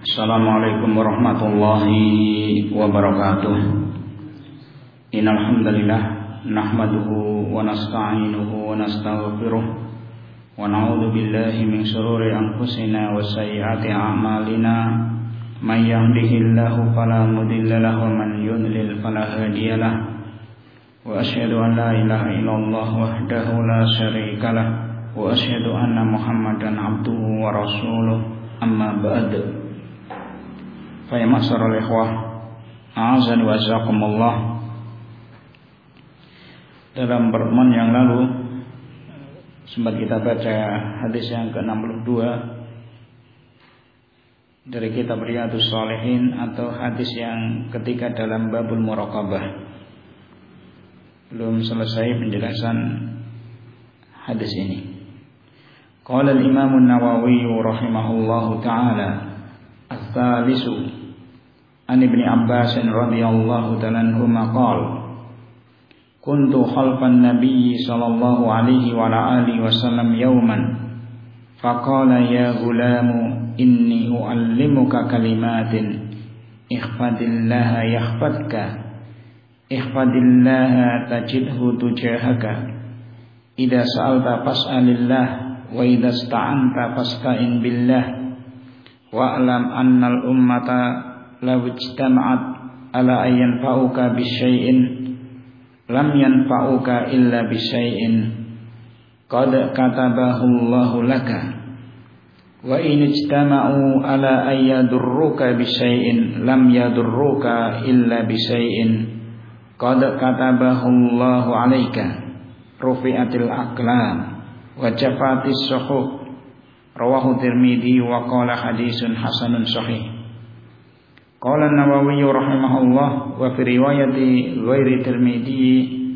Assalamualaikum warahmatullahi wabarakatuh. Innal hamdalillah nahmaduhu wa nasta'inuhu wa nastaghfiruh wa na'udzu billahi min shururi anfusina wa sayyiati a'malina. May yahdihillahu fala mudilla lahu wa man yudlil fala hadiyalah. Wa asyhadu an la ilaha illallah wahdahu la syarika lah wa asyhadu anna Muhammadan abduhu wa rasuluh. Amma ba'd. Fa ya ma'syaral ikhwah, a'azzani wa jzakumullah. Dalam pertemuan yang lalu sempat kita baca hadis yang ke-62 dari kitab Riyadhus Shalihin atau hadis yang ketiga dalam babul muraqabah. Belum selesai penjelasan hadis ini. Qala al-Imam an-Nawawi rahimahullahu ta'ala ats-tsalisu an Ibni Abbas radhiyallahu ta'ala anhuma qala kuntu khalfan nabiy sallallahu alaihi wa alihi wasallam yawman faqala ya gulamu inni uallimuka kalimatin ihfadillaha yahfadka ihfadillaha tajidhu tujahaka idza sa'alta fas'alillah wa idza ista'anta fasta'in billah wa'lam annal ummata law ijtama'at ala an yanfa'uka bisyai'in lam yanfa'uka illa bisyai'in qad katabahu Allahu laka wa in ijtama'u ala an yadurruka bisyai'in lam yadurruka illa bisyai'in qad katabahu Allahu 'alaika rufi'atil aqlam wa jafatis suhuf. Rawahu Tirmidzi wa qala hadisun hasanun sahih. Qala an-Nawawi rahimahullah wa fi riwayati ghairi Tirmidzi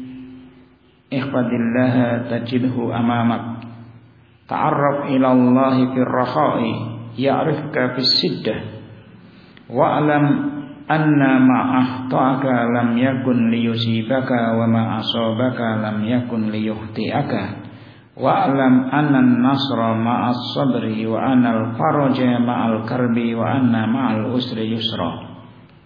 ihfadillaha tajidhu amamak ta'arraf ila Allah fi ar-rakha'i ya'rifka fi as-siddah wa'lam anna ma ahtaka lam yakun liyusibaka wa ma asabaka lam yakun liyukhti'aka wa'lam anna an-nasra ma'as sabri wa anna al-faraja ma'al karbi wa anna ma'al usri yusra.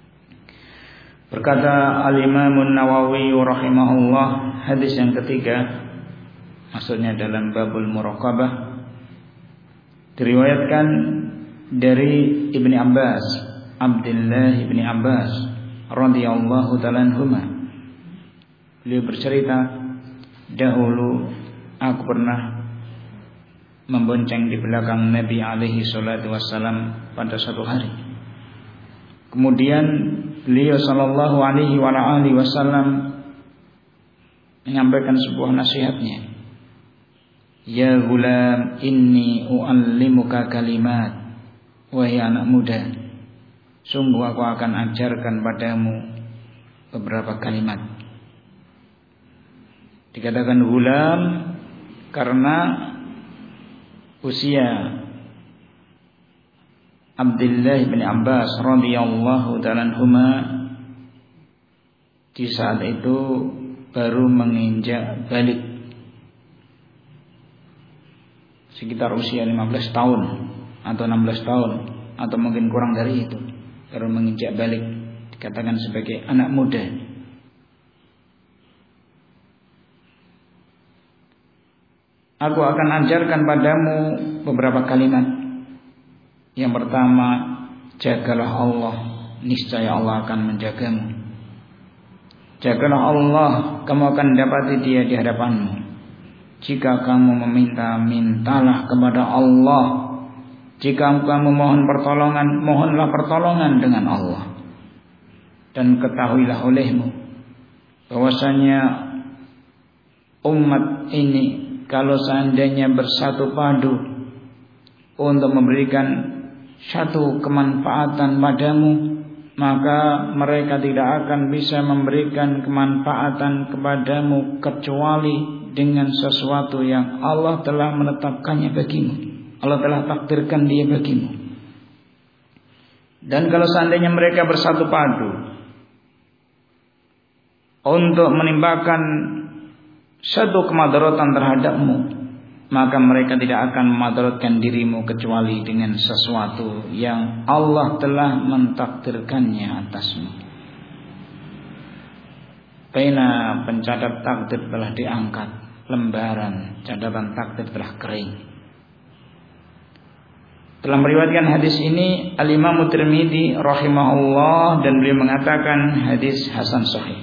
Berkata al-Imam an-Nawawi rahimahullah, hadis yang ketiga maksudnya dalam babul muraqabah diriwayatkan dari Ibni Abbas, Abdullah Ibni Abbas radhiyallahu ta'ala anhuma. Beliau bercerita, dahulu aku pernah membonceng di belakang Nabi alaihi salatu wassalam pada suatu hari. Kemudian beliau sallallahu alaihi wa alihi wasallam menyampaikan sebuah nasihatnya. Ya gulam inni uallimuka kalimat. Wahai anak muda, sungguh aku akan ajarkan padamu beberapa kalimat. Dikatakan gulam karena usia Abdullah bin Abbas radhiyallahu ta'ala anhuma di saat itu baru menginjak balik, sekitar usia 15 tahun atau 16 tahun atau mungkin kurang dari itu, baru menginjak balik, dikatakan sebagai anak muda. Aku akan ajarkan padamu beberapa kalimat. Yang pertama, jagalah Allah, niscaya Allah akan menjagamu. Jagalah Allah, kamu akan dapati Dia di hadapanmu. Jika kamu meminta, mintalah kepada Allah. Jika kamu mohon pertolongan, mohonlah pertolongan dengan Allah. Dan ketahuilah olehmu bahwasanya umat ini kalau seandainya bersatu padu untuk memberikan satu kemanfaatan padamu, maka mereka tidak akan bisa memberikan kemanfaatan kepadamu kecuali dengan sesuatu yang Allah telah menetapkannya bagimu. Allah telah takdirkan dia bagimu. Dan kalau seandainya mereka bersatu padu untuk menimpakan satu kemadaratan terhadapmu, maka mereka tidak akan madaratkan dirimu kecuali dengan sesuatu yang Allah telah mentakdirkannya atasmu. Pena pencatat takdir telah diangkat, lembaran catatan takdir telah kering. Telah meriwayatkan hadis ini Al-Imam Tirmidzi rahimahullah, dan beliau mengatakan hadis hasan sahih.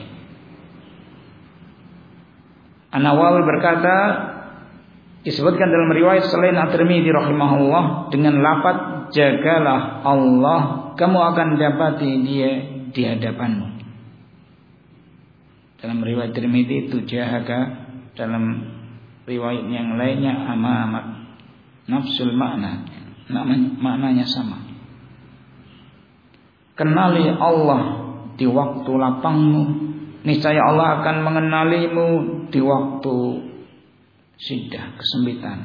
An-Nawawi berkata, disebutkan dalam riwayat selain At-Tirmidzi rahimahullah dengan lafaz jagalah Allah, kamu akan dapati dia di hadapanmu. Dalam riwayat Tirmidzi itu jahaka, dalam riwayat yang lainnya amamak, nafsul makna, maknanya sama. Kenali Allah di waktu lapangmu, niscaya Allah akan mengenalimu di waktu syiddah, kesempitan.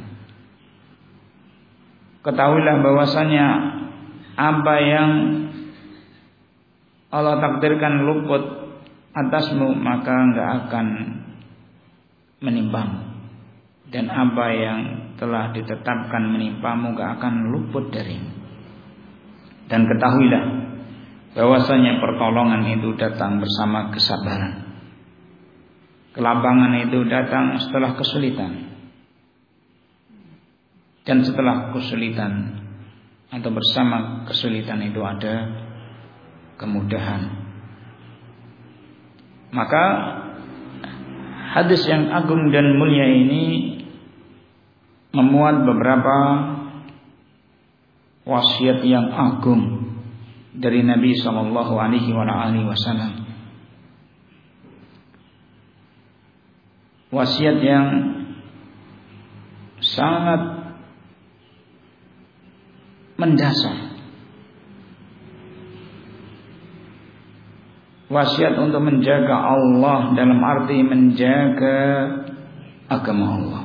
Ketahuilah bahwasanya apa yang Allah takdirkan luput atasmu maka enggak akan menimpamu, dan apa yang telah ditetapkan menimpamu enggak akan luput darimu. Dan ketahuilah bahwasanya pertolongan itu datang bersama kesabaran. Kelapangan itu datang setelah kesulitan, dan setelah kesulitan atau bersama kesulitan itu ada kemudahan. Maka hadis yang agung dan mulia ini memuat beberapa wasiat yang agung dari Nabi sallallahu alaihi wasallam. Wasiat yang sangat mendasar. Wasiat untuk menjaga Allah dalam arti menjaga agama Allah.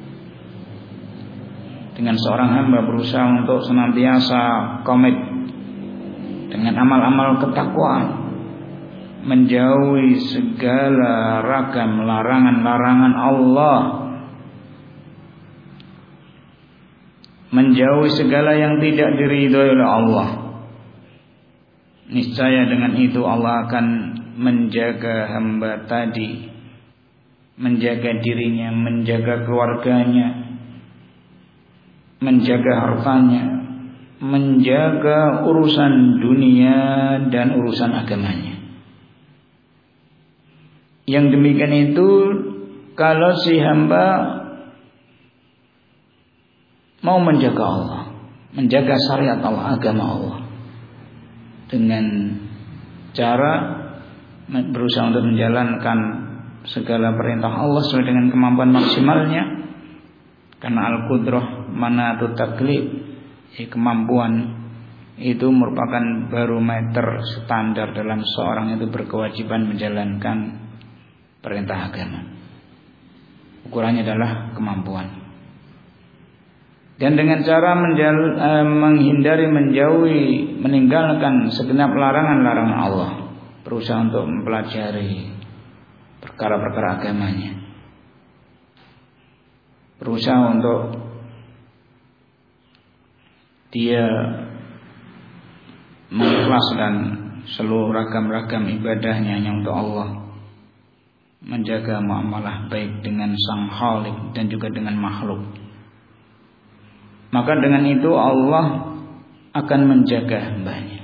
Dengan seorang hamba berusaha untuk senantiasa komit dengan amal-amal ketakwaan, menjauhi segala ragam larangan-larangan Allah, menjauhi segala yang tidak diridhoi oleh Allah. Niscaya dengan itu Allah akan menjaga hamba tadi, menjaga dirinya, menjaga keluarganya, menjaga hartanya, menjaga urusan dunia dan urusan agamanya. Yang demikian itu kalau si hamba mau menjaga Allah, menjaga syariat Allah, agama Allah, dengan cara berusaha untuk menjalankan segala perintah Allah sesuai dengan kemampuan maksimalnya. Karena al-qudrah manatu taklif, kemampuan itu merupakan barometer standar dalam seorang itu berkewajiban menjalankan perintah agama. Ukurannya adalah kemampuan. Dan dengan cara menghindari, menjauhi, meninggalkan segenap larangan-larangan Allah, berusaha untuk mempelajari perkara-perkara agamanya, berusaha untuk dia mengikhlaskan seluruh ragam-ragam ibadahnya hanya untuk Allah, menjaga muamalah baik dengan Sang Khalik dan juga dengan makhluk. Maka dengan itu Allah akan menjaga hambanya.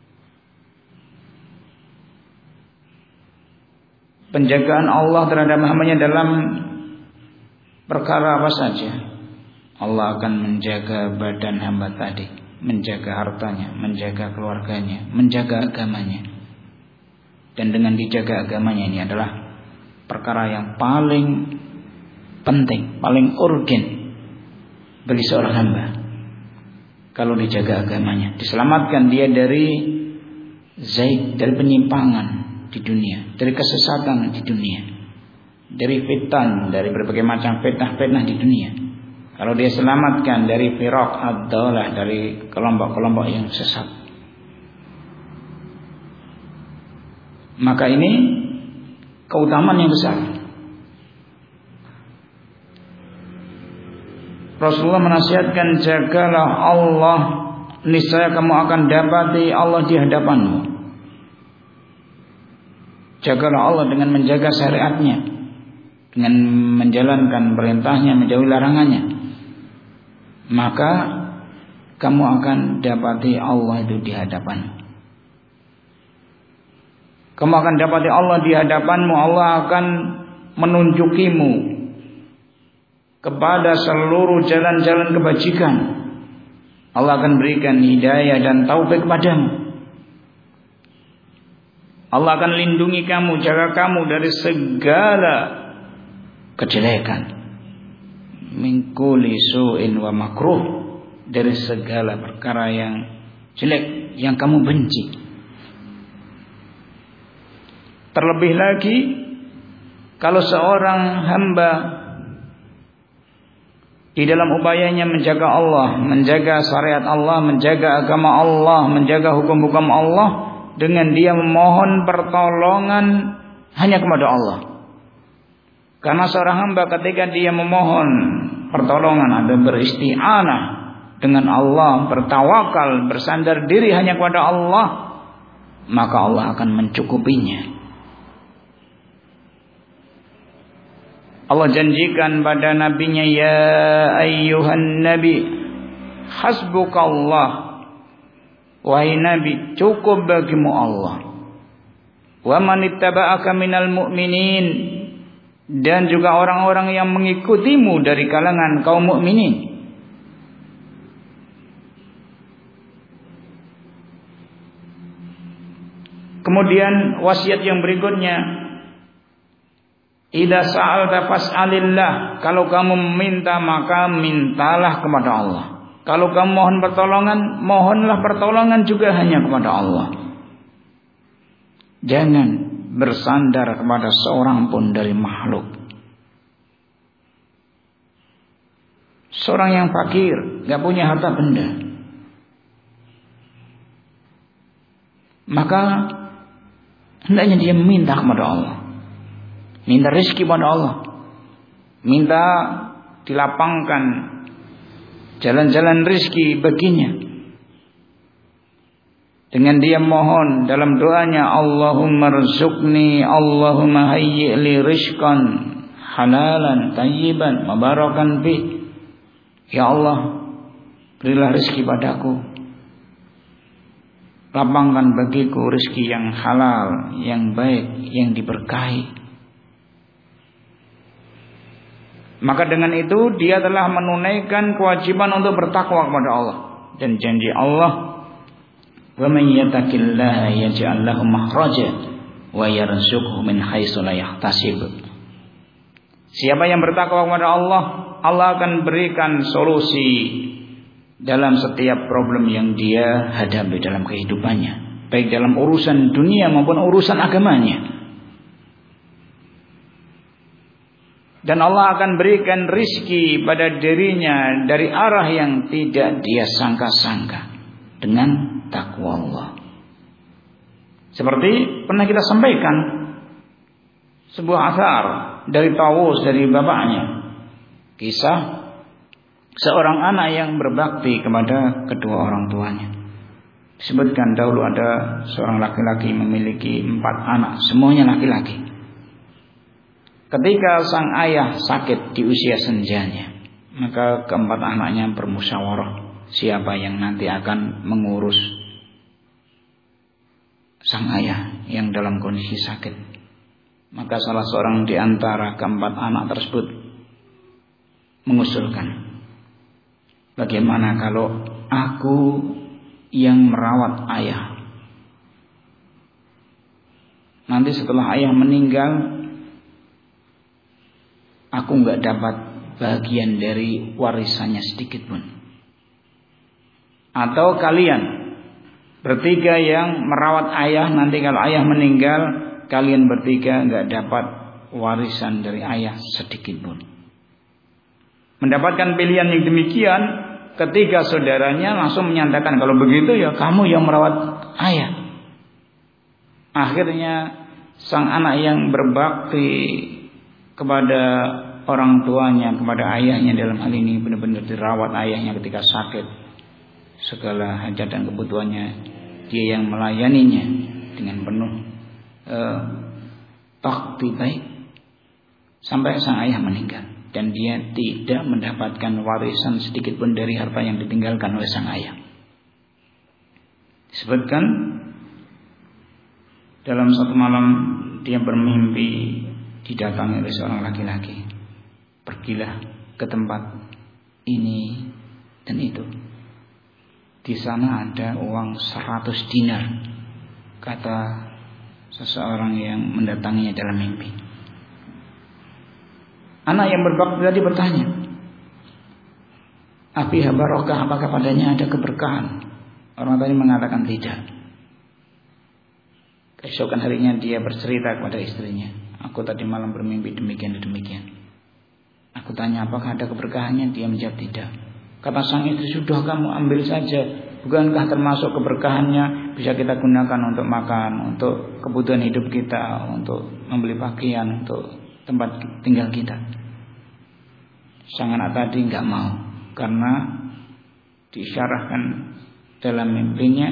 Penjagaan Allah terhadap hambanya dalam perkara apa saja. Allah akan menjaga badan hamba tadi, menjaga hartanya, menjaga keluarganya, menjaga agamanya. Dan dengan dijaga agamanya ini adalah perkara yang paling penting, paling urgen bagi seorang hamba. Kalau dijaga agamanya, diselamatkan dia dari zaid, dari penyimpangan di dunia, dari kesesatan di dunia, dari fitan, dari berbagai macam fitnah-fitnah di dunia. Kalau dia selamatkan dari firaq ad-dalah, dari kelompok-kelompok yang sesat, maka ini keutamaan yang besar. Rasulullah menasihatkan, jagalah Allah, niscaya kamu akan dapati Allah di hadapanmu. Jagalah Allah dengan menjaga syariatnya, dengan menjalankan perintahnya, menjauhi larangannya, maka kamu akan dapati Allah itu di hadapanmu. Kamu akan dapati Allah di hadapanmu. Allah akan menunjukimu kepada seluruh jalan-jalan kebajikan. Allah akan berikan hidayah dan taufik kepadamu. Allah akan lindungi kamu, jaga kamu dari segala kejelekan. Min kulli su'in wa makruh, dari segala perkara yang jelek yang kamu benci. Terlebih lagi kalau seorang hamba di dalam upayanya menjaga Allah, menjaga syariat Allah, menjaga agama Allah, menjaga hukum-hukum Allah, dengan dia memohon pertolongan hanya kepada Allah. Karena seorang hamba ketika dia memohon pertolongan, ada beristi'anah dengan Allah, bertawakal, bersandar diri hanya kepada Allah, maka Allah akan mencukupinya. Allah janjikan pada nabinya, ya ayyuhan nabi hasbukallah, wahai nabi cukup bagimu Allah, wa man ittaba'aka minal mu'minin, dan juga orang-orang yang mengikutimu dari kalangan kaum mukminin. Kemudian wasiat yang berikutnya, idza sa'alta fas'alillah, kalau kamu meminta maka mintalah kepada Allah. Kalau kamu mohon pertolongan, mohonlah pertolongan juga hanya kepada Allah. Jangan bersandar kepada seorang pun dari makhluk. Seorang yang fakir, gak punya harta benda, maka hendaknya dia meminta kepada Allah. Minta rezeki pada Allah, minta dilapangkan jalan-jalan rezeki baginya. Dengan dia mohon dalam doanya, Allahumma rzuqni, Allahumma hayyi' li rizqan halalan tayyiban mubarakan fi. Ya Allah, berilah rezeki padaku, lapangkan bagiku rezeki yang halal, yang baik, yang diberkahi. Maka dengan itu dia telah menunaikan kewajiban untuk bertakwa kepada Allah. Dan janji Allah, wa man yattaqillaha yaj'al lahu makhraja wa yarzuqhu min haitsu la yahtasib. Siapa yang bertakwa kepada Allah, Allah akan berikan solusi dalam setiap problem yang dia hadapi dalam kehidupannya, baik dalam urusan dunia maupun urusan agamanya. Dan Allah akan berikan rizki pada dirinya dari arah yang tidak dia sangka-sangka dengan takwa Allah. Seperti pernah kita sampaikan sebuah athar dari Tawus, dari bapaknya, kisah seorang anak yang berbakti kepada kedua orang tuanya. Disebutkan dahulu ada seorang laki-laki memiliki 4 anak, semuanya laki-laki. Ketika sang ayah sakit di usia senjanya, maka keempat anaknya bermusyawarah siapa yang nanti akan mengurus sang ayah yang dalam kondisi sakit. Maka salah seorang di antara keempat anak tersebut mengusulkan, bagaimana kalau aku yang merawat ayah? Nanti setelah ayah meninggal, aku enggak dapat bagian dari warisannya sedikit pun. Atau kalian bertiga yang merawat ayah, nanti kalau ayah meninggal, kalian bertiga enggak dapat warisan dari ayah sedikit pun. Mendapatkan pilihan yang demikian, ketiga saudaranya langsung menyatakan, kalau begitu ya kamu yang merawat ayah. Akhirnya sang anak yang berbakti kepada orang tuanya, kepada ayahnya dalam hal ini, benar-benar dirawat ayahnya ketika sakit, segala hajat dan kebutuhannya dia yang melayaninya dengan penuh bakti baik sampai sang ayah meninggal, dan dia tidak mendapatkan warisan sedikit pun dari harta yang ditinggalkan oleh sang ayah. Disebutkan dalam satu malam dia bermimpi didatangi oleh seorang laki-laki. Pergilah ke tempat ini dan itu. Di sana ada uang 100 dinar, kata seseorang yang mendatanginya dalam mimpi. Anak yang berbakti tadi bertanya, "Afiha barokah, apakah padanya ada keberkahan?" Orang tadi mengatakan tidak. Keesokan harinya dia bercerita kepada istrinya, "Aku tadi malam bermimpi demikian dan demikian." Aku tanya, "Apakah ada keberkahannya?" Dia menjawab tidak. Kata sang istri, "Sudah, kamu ambil saja. Bukankah termasuk keberkahannya bisa kita gunakan untuk makan, untuk kebutuhan hidup kita, untuk membeli pakaian, untuk tempat tinggal kita?" Sang anak tadi enggak mau, karena diisyarahkan dalam mimpinya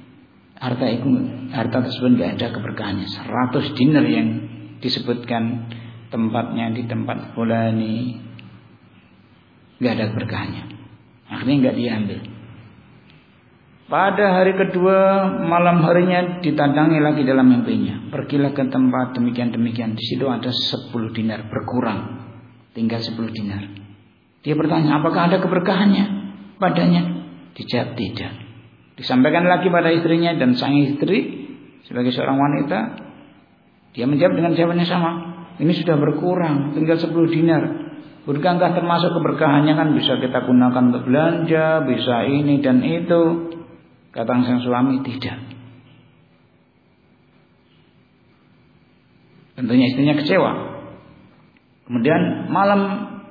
harta tersebut enggak ada keberkahannya. 100 dinar yang disebutkan tempatnya di tempat fulani enggak ada keberkahannya. Akhirnya enggak diambil. Pada hari kedua malam harinya ditandangi lagi dalam mimpinya. Pergilah ke tempat demikian-demikian. Di situ ada 10 dinar, berkurang, tinggal 10 dinar. Dia bertanya, "Apakah ada keberkahannya padanya?" Dijawab tidak. Disampaikan lagi pada istrinya, dan sang istri sebagai seorang wanita, dia menjawab dengan jawabannya sama. Ini sudah berkurang, tinggal 10 dinar. Bukankah termasuk keberkahannya, kan bisa kita gunakan untuk belanja, bisa ini dan itu. Kata sang suami tidak. Tentunya istrinya kecewa. Kemudian malam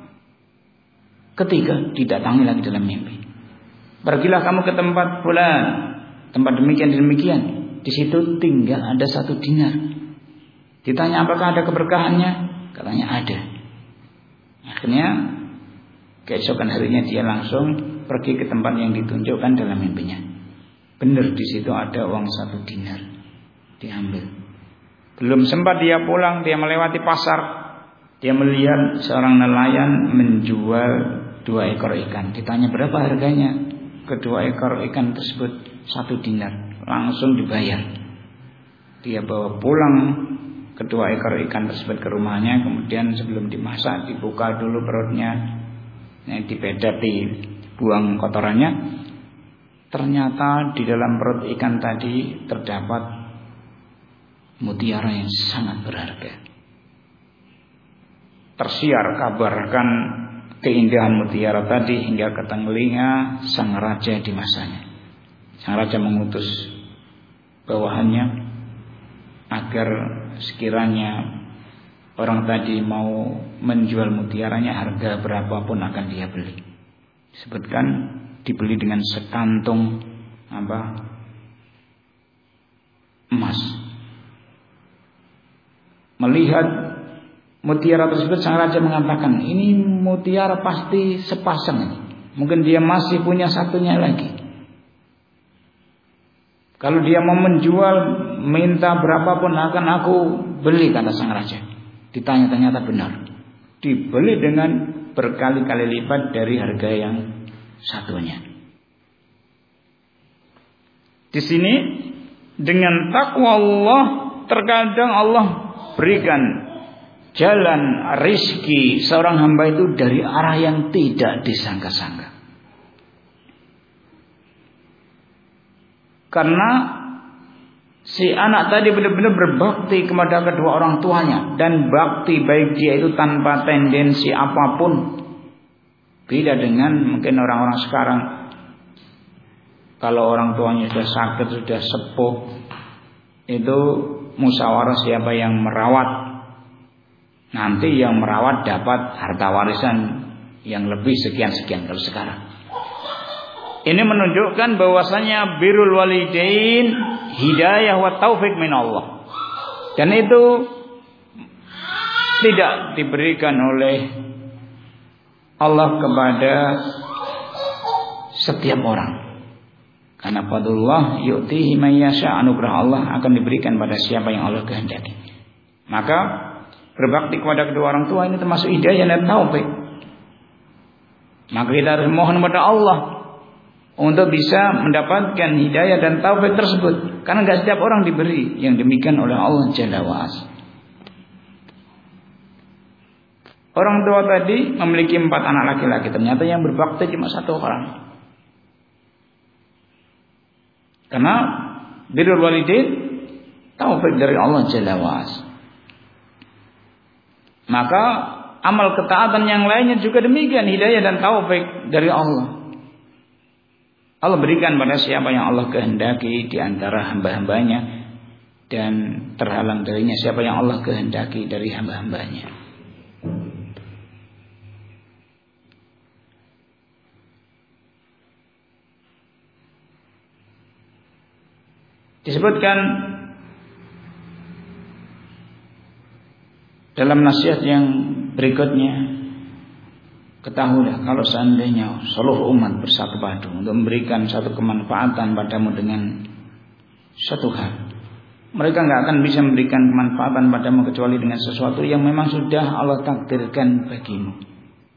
ketiga didatangi lagi dalam mimpi. "Pergilah kamu ke tempat fulan, tempat demikian dan demikian. Di situ tinggal ada 1 dinar." Ditanya, "Apakah ada keberkahannya?" Katanya ada. Akhirnya keesokan harinya dia langsung pergi ke tempat yang ditunjukkan dalam mimpinya. Benar, di situ ada uang 1 dinar. Diambil. Belum sempat dia pulang, dia melewati pasar. Dia melihat seorang nelayan menjual 2 ekor ikan. Ditanya, "Berapa harganya?" Kedua ekor ikan tersebut 1 dinar. Langsung dibayar. Dia bawa pulang kedua ekor ikan tersebut ke rumahnya. Kemudian sebelum dimasak, dibuka dulu perutnya, dipedati, buang kotorannya. Ternyata di dalam perut ikan tadi terdapat mutiara yang sangat berharga. Tersiar kabarkan keindahan mutiara tadi hingga ke telinga sang raja di masanya. Sang raja mengutus bawahannya agar sekiranya orang tadi mau menjual mutiaranya, harga berapapun akan dia beli. Disebutkan dibeli dengan sekantung emas. Melihat mutiara tersebut, sang raja mengatakan, "Ini mutiara pasti sepasang ini. Mungkin dia masih punya satunya lagi. Kalau dia mau menjual, minta berapapun akan aku beli," kata sang raja. Ditanya, ternyata benar. Dibeli dengan berkali-kali lipat dari harga yang satunya. Di sini dengan takwa Allah, terkadang Allah berikan jalan rizki seorang hamba itu dari arah yang tidak disangka-sangka. Karena si anak tadi benar-benar berbakti kepada kedua orang tuanya, dan bakti baik dia itu tanpa tendensi apapun. Beda dengan mungkin orang-orang sekarang, kalau orang tuanya sudah sakit, sudah sepuh, itu musyawarah siapa yang merawat. Nanti yang merawat dapat harta warisan yang lebih sekian-sekian. Kalau sekarang ini menunjukkan bahwasanya birrul walidain hidayah wa taufik min Allah, dan itu tidak diberikan oleh Allah kepada setiap orang. Karena fadlullah yu'tihi man yasha, anugerah Allah akan diberikan pada siapa yang Allah kehendaki. Maka berbakti kepada kedua orang tua ini termasuk hidayah dan taufik. Maka kita harus mohon kepada Allah untuk bisa mendapatkan hidayah dan taufik tersebut. Karena tidak setiap orang diberi yang demikian oleh Allah Jalla wa'ala. Orang tua tadi memiliki 4 anak laki-laki. Ternyata yang berbakti cuma 1 orang. Karena birrul walidain taufik dari Allah Jalla wa'ala. Maka amal ketaatan yang lainnya juga demikian, hidayah dan taufik dari Allah. Allah berikan pada siapa yang Allah kehendaki di antara hamba-hambanya, dan terhalang darinya siapa yang Allah kehendaki dari hamba-hambanya. Disebutkan dalam nasihat yang berikutnya, ketahuilah kalau seandainya seluruh umat bersatu padu untuk memberikan satu kemanfaatan padamu dengan satu hal, mereka nggak akan bisa memberikan kemanfaatan padamu kecuali dengan sesuatu yang memang sudah Allah takdirkan bagimu.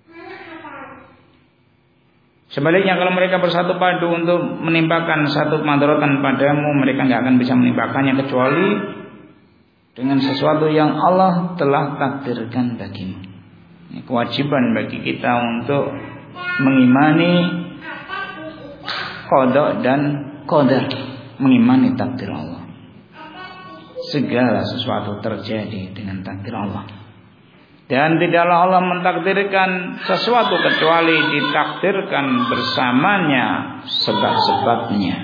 Sebaliknya kalau mereka bersatu padu untuk menimpakan satu kemandaratan padamu, mereka nggak akan bisa menimpakannya kecuali dengan sesuatu yang Allah telah takdirkan bagimu. Ini kewajiban bagi kita untuk mengimani qada dan qadar, mengimani takdir Allah. Segala sesuatu terjadi dengan takdir Allah. Dan tidaklah Allah mentakdirkan sesuatu kecuali ditakdirkan bersamanya sebab-sebabnya.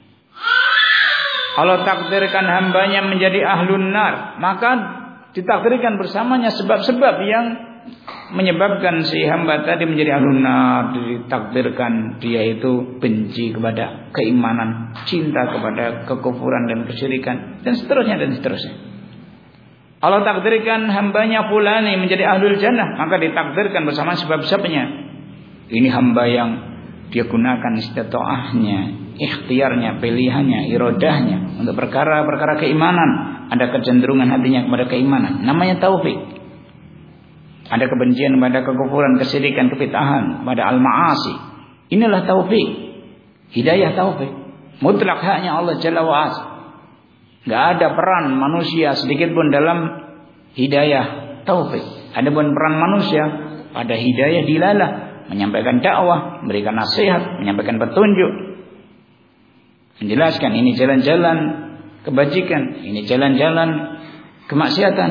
Allah takdirkan hambanya menjadi ahlun nar, maka ditakdirkan bersamanya sebab-sebab yang menyebabkan si hamba tadi menjadi ahlun nar. Ditakdirkan dia itu benci kepada keimanan, cinta kepada kekufuran dan kesyirikan, dan seterusnya dan seterusnya. Allah takdirkan hambanya fulani menjadi ahlul jannah, maka ditakdirkan bersama sebab-sebabnya. Ini hamba yang dia gunakan istita'ahnya, ikhtiarnya, pilihannya, irodahnya untuk perkara-perkara keimanan. Ada kecenderungan hatinya kepada keimanan, namanya taufik. Ada kebencian pada kekufuran, kesyirikan, kebid'ahan, pada al-ma'asi. Inilah taufik, hidayah taufik. Mutlak haknya Allah Jalla wa'ala. Gak ada peran manusia sedikit pun dalam hidayah taufik. Ada pun peran manusia pada hidayah dilalah, menyampaikan dakwah, memberikan nasihat, menyampaikan petunjuk, menjelaskan ini jalan-jalan kebajikan, ini jalan-jalan kemaksiatan.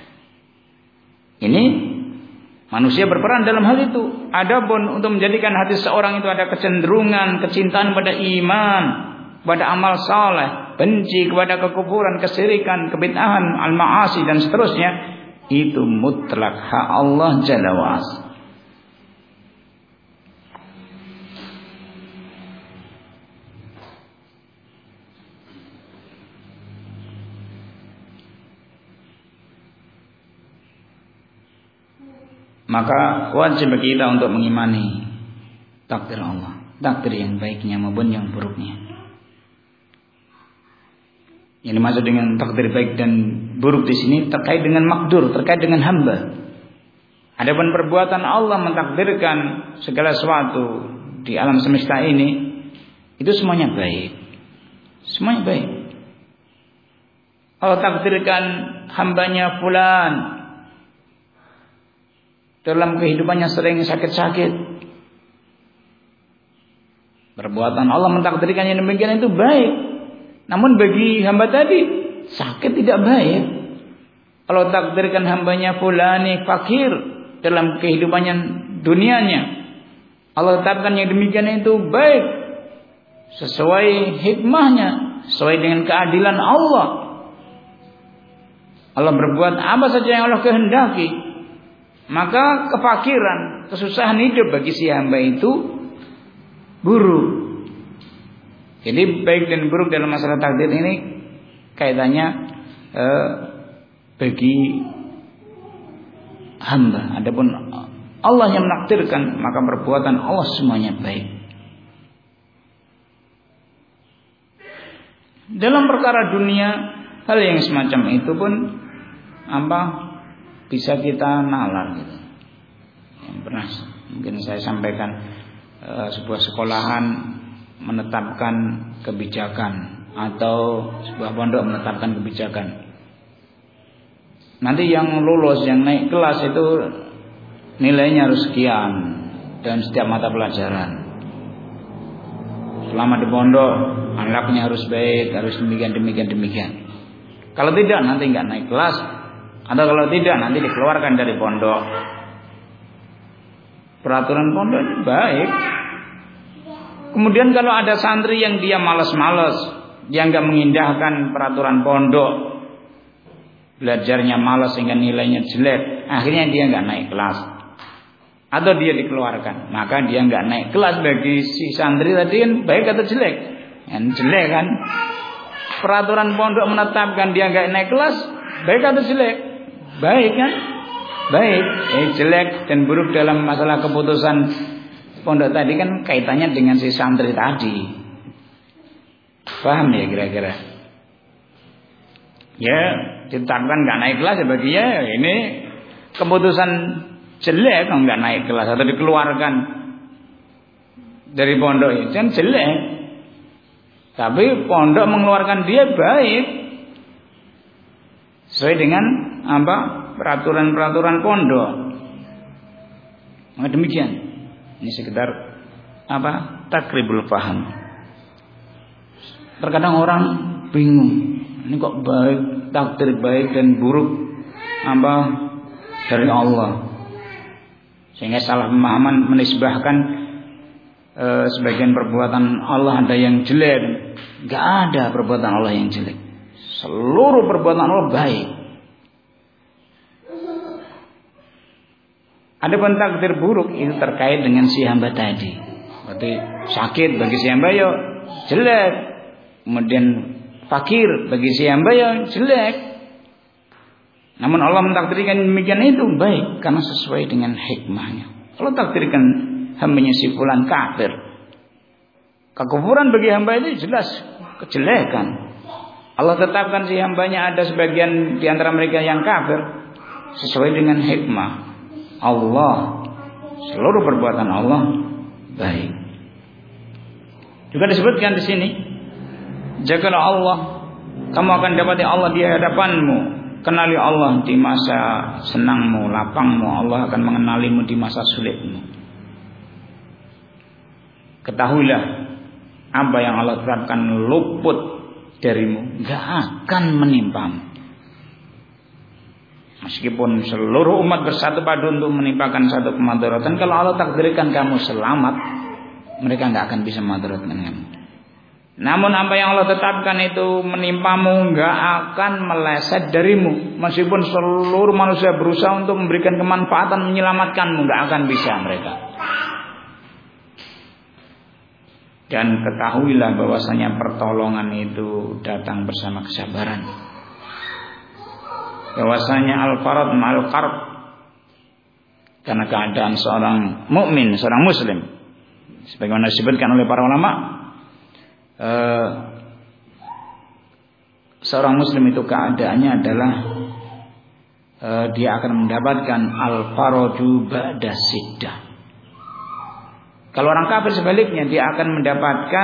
Ini manusia berperan dalam hal itu. Adapun untuk menjadikan hati seorang itu ada kecenderungan, kecintaan pada iman, pada amal saleh, benci kepada kekufuran, kesyirikan, kebid'ahan, al-ma'asi dan seterusnya, itu mutlak hak Allah Jalla wa'ala. Maka wajib bagi kita untuk mengimani takdir Allah, takdir yang baiknya maupun yang buruknya. Yang dimaksud dengan takdir baik dan buruk di sini terkait dengan makdur, terkait dengan hamba. Adapun perbuatan Allah mentakdirkan segala sesuatu di alam semesta ini, itu semuanya baik. Semuanya baik. Allah takdirkan hambanya fulan dalam kehidupannya sering sakit-sakit. Perbuatan Allah mentakdirkan yang demikian itu baik. Namun bagi hamba tadi sakit tidak baik. Allah takdirkan hambanya fulani fakir dalam kehidupannya dunianya. Allah tetapkan yang demikian itu baik, sesuai hikmahnya, sesuai dengan keadilan Allah. Allah berbuat apa saja yang Allah kehendaki. Maka kefakiran, kesusahan hidup bagi si hamba itu buruk. Jadi baik dan buruk dalam masalah takdir ini kaitannya bagi hamba. Adapun Allah yang menakdirkan, maka perbuatan Allah semuanya baik. Dalam perkara dunia, hal yang semacam itu pun bisa kita nalar gitu. Yang pernah mungkin saya sampaikan, sebuah sekolahan menetapkan kebijakan atau sebuah pondok menetapkan kebijakan. Nanti yang lulus, yang naik kelas itu nilainya harus sekian dan setiap mata pelajaran. Selama di pondok anaknya harus baik, harus demikian. Kalau tidak nanti nggak naik kelas, atau kalau tidak nanti dikeluarkan dari pondok. Peraturan pondok ini baik. Kemudian kalau ada santri yang dia malas-malas, yang nggak mengindahkan peraturan pondok, belajarnya malas sehingga nilainya jelek, akhirnya dia nggak naik kelas, atau dia dikeluarkan, maka dia nggak naik kelas. Bagi si santri tadi kan baik atau jelek? Yang jelek kan. Peraturan pondok menetapkan dia nggak naik kelas, baik atau jelek? Baik kan? Baik. Jelek dan buruk dalam masalah keputusan pondok tadi kan kaitannya dengan si santri tadi. Paham ya kira-kira? Ya, ditetapkan nggak naik kelas ya bagi ya ini keputusan jelek kalau nggak naik kelas atau dikeluarkan dari pondok itu kan jelek. Tapi pondok mengeluarkan dia baik sesuai dengan peraturan-peraturan pondok. Maka demikian. Ini sekedar takribul paham. Terkadang orang bingung. Ini kok baik, takdir baik dan buruk dari Allah. Sehingga salah pemahaman menisbahkan sebagian perbuatan Allah ada yang jelek. Enggak ada perbuatan Allah yang jelek. Seluruh perbuatan Allah baik. Adapun takdir buruk itu terkait dengan si hamba tadi. Berarti sakit bagi si hamba ya jelek. Kemudian fakir bagi si hamba ya jelek. Namun Allah mentakdirkan demikian itu baik karena sesuai dengan hikmahnya. Allah takdirkan hambanya si fulan kafir. Kekufuran bagi hamba itu jelas kejelekan. Allah tetapkan si hambanya ada sebagian di antara mereka yang kafir sesuai dengan hikmah Allah. Seluruh perbuatan Allah baik. Juga disebutkan di sini, jagalah Allah, kamu akan dapati Allah di hadapanmu. Kenali Allah di masa senangmu, lapangmu. Allah akan mengenalimu di masa sulitmu. Ketahuilah apa yang Allah tetapkan luput darimu gak akan menimpamu. Meskipun seluruh umat bersatu padu untuk menimpakan satu kemadaratan, kalau Allah takdirkan kamu selamat, mereka gak akan bisa madaratkan kamu. Namun apa yang Allah tetapkan itu menimpamu gak akan meleset darimu. Meskipun seluruh manusia berusaha untuk memberikan kemanfaatan menyelamatkanmu, gak akan bisa mereka. Dan ketahuilah bahwasanya pertolongan itu datang bersama kesabaran. Bahwasanya al-farad ma'al qarb. Karena keadaan seorang mukmin, seorang muslim, sebagaimana disebutkan oleh para ulama, seorang muslim itu keadaannya adalah dia akan mendapatkan al-faraju ba'da siddah. Kalau orang kafir sebaliknya, dia akan mendapatkan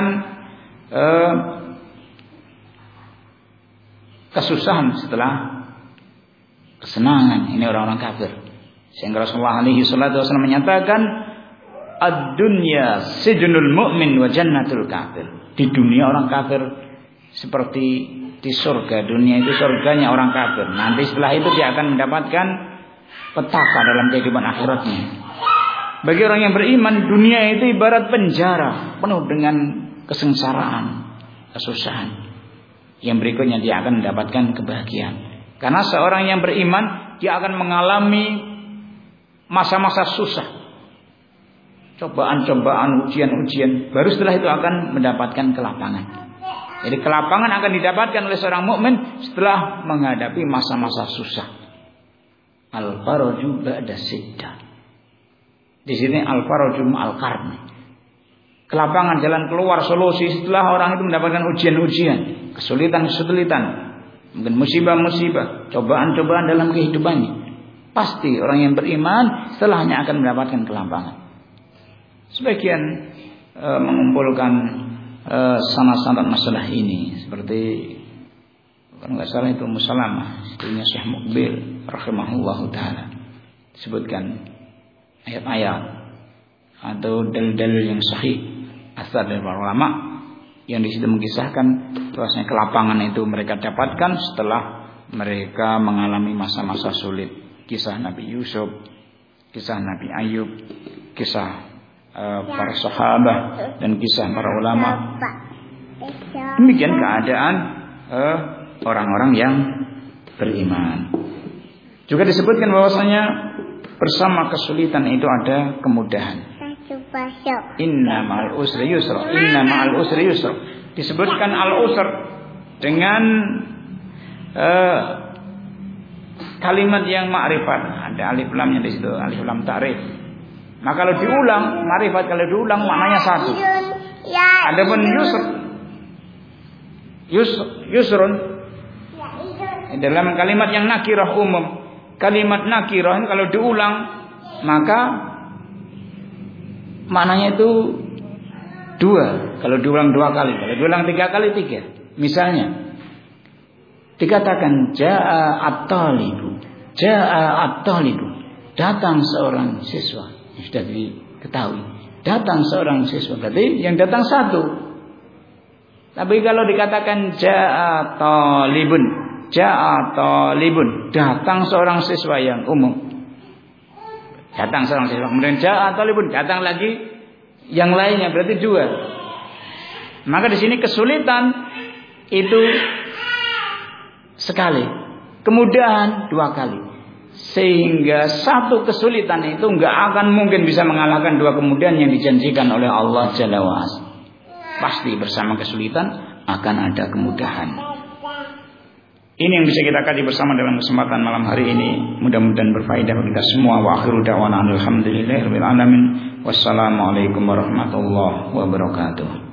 kesusahan setelah kesenangan. Ini orang-orang kafir. Sehingga Rasulullah alaihi salatu wasallam menyatakan, ad-dunya sijnul mu'min wa jannatul kafir. Di dunia orang kafir seperti di surga. Dunia itu surganya orang kafir. Nanti setelah itu dia akan mendapatkan petaka dalam kehidupan akhiratnya. Bagi orang yang beriman, dunia itu ibarat penjara penuh dengan kesengsaraan, kesusahan. Yang berikutnya dia akan mendapatkan kebahagiaan. Karena seorang yang beriman, dia akan mengalami masa-masa susah, cobaan-cobaan, ujian-ujian. Baru setelah itu akan mendapatkan kelapangan. Jadi kelapangan akan didapatkan oleh seorang mukmin setelah menghadapi masa-masa susah. Al-faraju ba'da siddah. Di sini al-farajum al-qarni. Kelapangan jalan keluar, solusi setelah orang itu mendapatkan ujian-ujian, kesulitan-kesulitan, mungkin musibah-musibah, cobaan-cobaan dalam kehidupannya. Pasti orang yang beriman setelahnya akan mendapatkan kelapangan. Sebagian mengumpulkan sanad-sanad masalah ini, seperti kalau nggak salah itu Musalamah, istrinya Syekh Muqbil rahimahullahu taala, disebutkan ayat-ayat atau dalil-dalil yang sahih asal dari para ulama yang di situ mengisahkan bahwasanya kelapangan itu mereka dapatkan setelah mereka mengalami masa-masa sulit. Kisah Nabi Yusuf, kisah Nabi Ayub, kisah para sahabat dan kisah para ulama. Demikian keadaan orang-orang yang beriman. Juga disebutkan bahwasanya bersama kesulitan itu ada kemudahan. Inna ma'al usri yusra. Inna ma'al usri yusra. Disebutkan al-usr dengan kalimat yang ma'rifat. Ada alif lamnya di situ, alif lam ta'rif. Nah kalau diulang, ma'rifat kalau diulang maknanya satu. Adapun yusrun dalam kalimat yang nakirah umum. Kalimat nakirah kalau diulang maka maknanya itu dua. Kalau diulang dua kali, kalau diulang tiga kali tiga. Misalnya dikatakan jaa at-talibu, datang seorang siswa. Sudah diketahui, datang seorang siswa. Berarti yang datang satu. Tapi kalau dikatakan jaa talibun, datang seorang siswa yang umum. Datang seorang siswa, kemudian jaa talibun, datang lagi yang lainnya, berarti dua. Maka di sini kesulitan itu sekali, kemudahan dua kali, sehingga satu kesulitan itu nggak akan mungkin bisa mengalahkan dua kemudahan yang dijanjikan oleh Allah Jalla wa'ala. Pasti bersama kesulitan akan ada kemudahan. Ini yang bisa kita kaji bersama dalam kesempatan malam hari ini. Mudah-mudahan berfaedah bagi kita semua. Wa akhiru da'wana alhamdulillahirabbil alamin. Wassalamualaikum warahmatullahi wabarakatuh.